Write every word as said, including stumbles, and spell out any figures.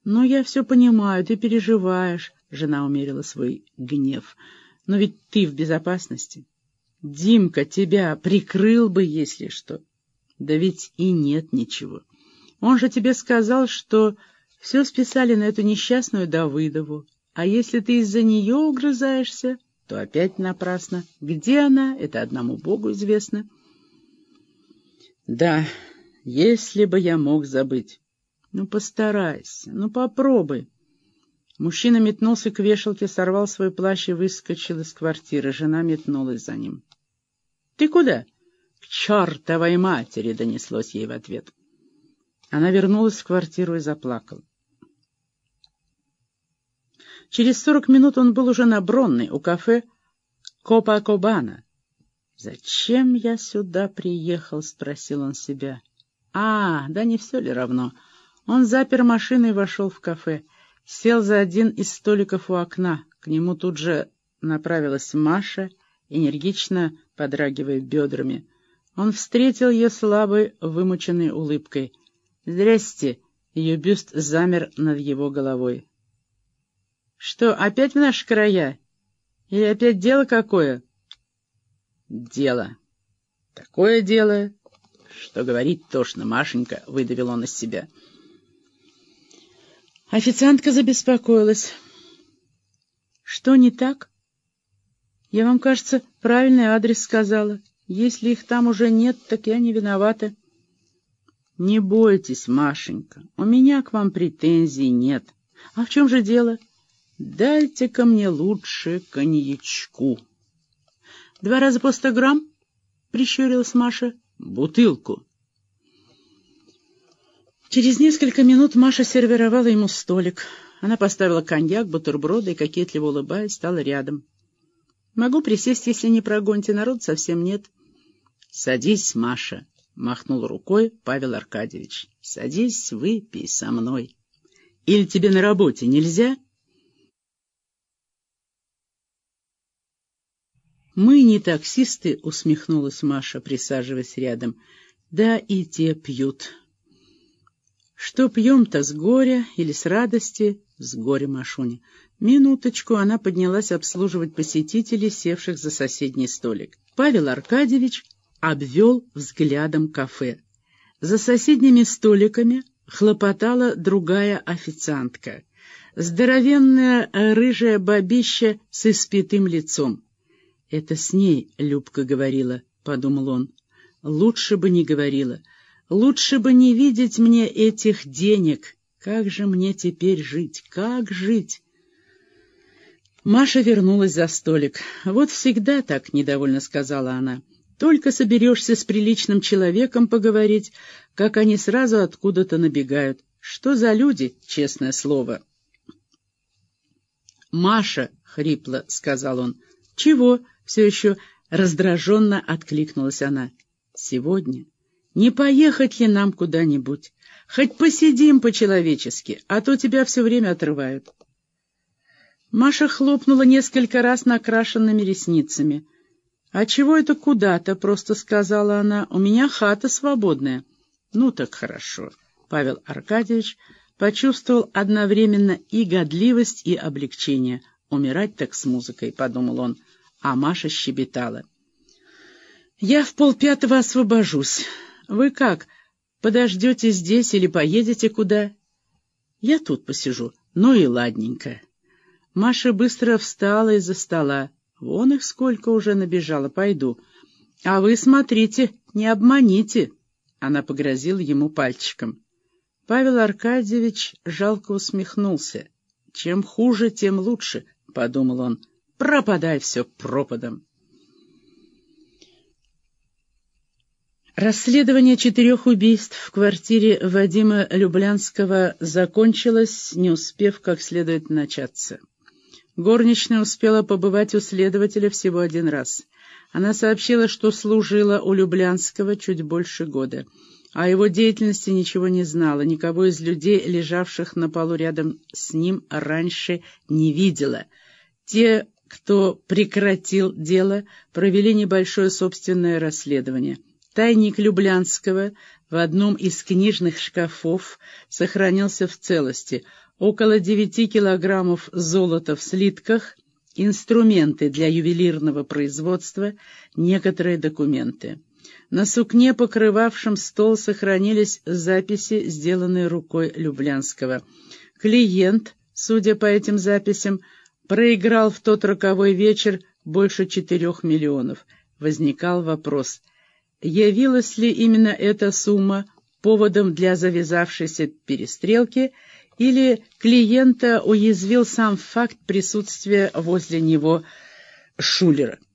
«Ну, я все понимаю, ты переживаешь», — жена умерила свой гнев. «Но ведь ты в безопасности. Димка тебя прикрыл бы, если что». «Да ведь и нет ничего. Он же тебе сказал, что все списали на эту несчастную Давыдову. А если ты из-за нее угрызаешься, то опять напрасно. Где она, это одному Богу известно». «Да, если бы я мог забыть». «Ну, постарайся, ну, попробуй». Мужчина метнулся к вешалке, сорвал свой плащ и выскочил из квартиры. Жена метнулась за ним. «Ты куда?» «К чертовой матери!» — донеслось ей в ответ. Она вернулась в квартиру и заплакала. Через сорок минут он был уже на Бронной, у кафе Копакабана. «Зачем я сюда приехал?» — спросил он себя. «А, да не все ли равно?» Он запер машину и вошел в кафе. Сел за один из столиков у окна. К нему тут же направилась Маша, энергично подрагивая бедрами. Он встретил ее слабой, вымученной улыбкой. «Здрасте!» — ее бюст замер над его головой. «Что, опять в наши края? Или опять дело какое?» «Дело. Такое дело, что говорить тошно, Машенька», — выдавил он из себя. Официантка забеспокоилась. «Что не так? Я вам, кажется, правильный адрес сказала. Если их там уже нет, так я не виновата». «Не бойтесь, Машенька, у меня к вам претензий нет. А в чем же дело? Дайте-ка мне лучше коньячку». «Два раза по сто грамм?» — прищурилась Маша. «Бутылку». Через несколько минут Маша сервировала ему столик. Она поставила коньяк, бутерброды и, кокетливо улыбаясь, стала рядом. «Могу присесть, если не прогоните, народ совсем нет». «Садись, Маша», — махнул рукой Павел Аркадьевич. «Садись, выпей со мной. Или тебе на работе нельзя?» «Мы не таксисты», — усмехнулась Маша, присаживаясь рядом. «Да и те пьют». «Что пьем-то, с горя или с радости?» «С горя, Машуня». Минуточку, она поднялась обслуживать посетителей, севших за соседний столик. Павел Аркадьевич обвел взглядом кафе. За соседними столиками хлопотала другая официантка. Здоровенная рыжая бабища с испитым лицом. «Это с ней Любка говорила», — подумал он. «Лучше бы не говорила. Лучше бы не видеть мне этих денег. Как же мне теперь жить? Как жить?» Маша вернулась за столик. «Вот всегда так», — недовольно сказала она. «Только соберешься с приличным человеком поговорить, как они сразу откуда-то набегают. Что за люди, честное слово?» «Маша», — хрипло сказал он. «Чего?» — все еще раздраженно откликнулась она. «Сегодня не поехать ли нам куда-нибудь? Хоть посидим по-человечески, а то тебя все время отрывают». Маша хлопнула несколько раз накрашенными ресницами. «А чего это куда-то?» — просто сказала она. «У меня хата свободная». «Ну так хорошо». Павел Аркадьевич почувствовал одновременно и годливость, и облегчение. «Умирать так с музыкой», — подумал он, а Маша щебетала. «Я в полпятого освобожусь. Вы как, подождете здесь или поедете куда?» «Я тут посижу. Ну и ладненько». Маша быстро встала из-за стола. «Вон их сколько уже набежало, пойду. А вы смотрите, не обманите». Она погрозила ему пальчиком. Павел Аркадьевич жалко усмехнулся. «Чем хуже, тем лучше», — подумал он. «Пропадай все пропадом». Расследование четырех убийств в квартире Вадима Люблянского закончилось, не успев как следует начаться. Горничная успела побывать у следователя всего один раз. Она сообщила, что служила у Люблянского чуть больше года. О его деятельности ничего не знала, никого из людей, лежавших на полу рядом с ним, раньше не видела. Те, кто прекратил дело, провели небольшое собственное расследование. Тайник Люблянского в одном из книжных шкафов сохранился в целости. около девяти килограммов золота в слитках, инструменты для ювелирного производства, некоторые документы. На сукне, покрывавшем стол, сохранились записи, сделанные рукой Люблянского. Клиент, судя по этим записям, проиграл в тот роковой вечер больше четырех миллионов. Возникал вопрос, явилась ли именно эта сумма поводом для завязавшейся перестрелки, или клиента уязвил сам факт присутствия возле него Шулера.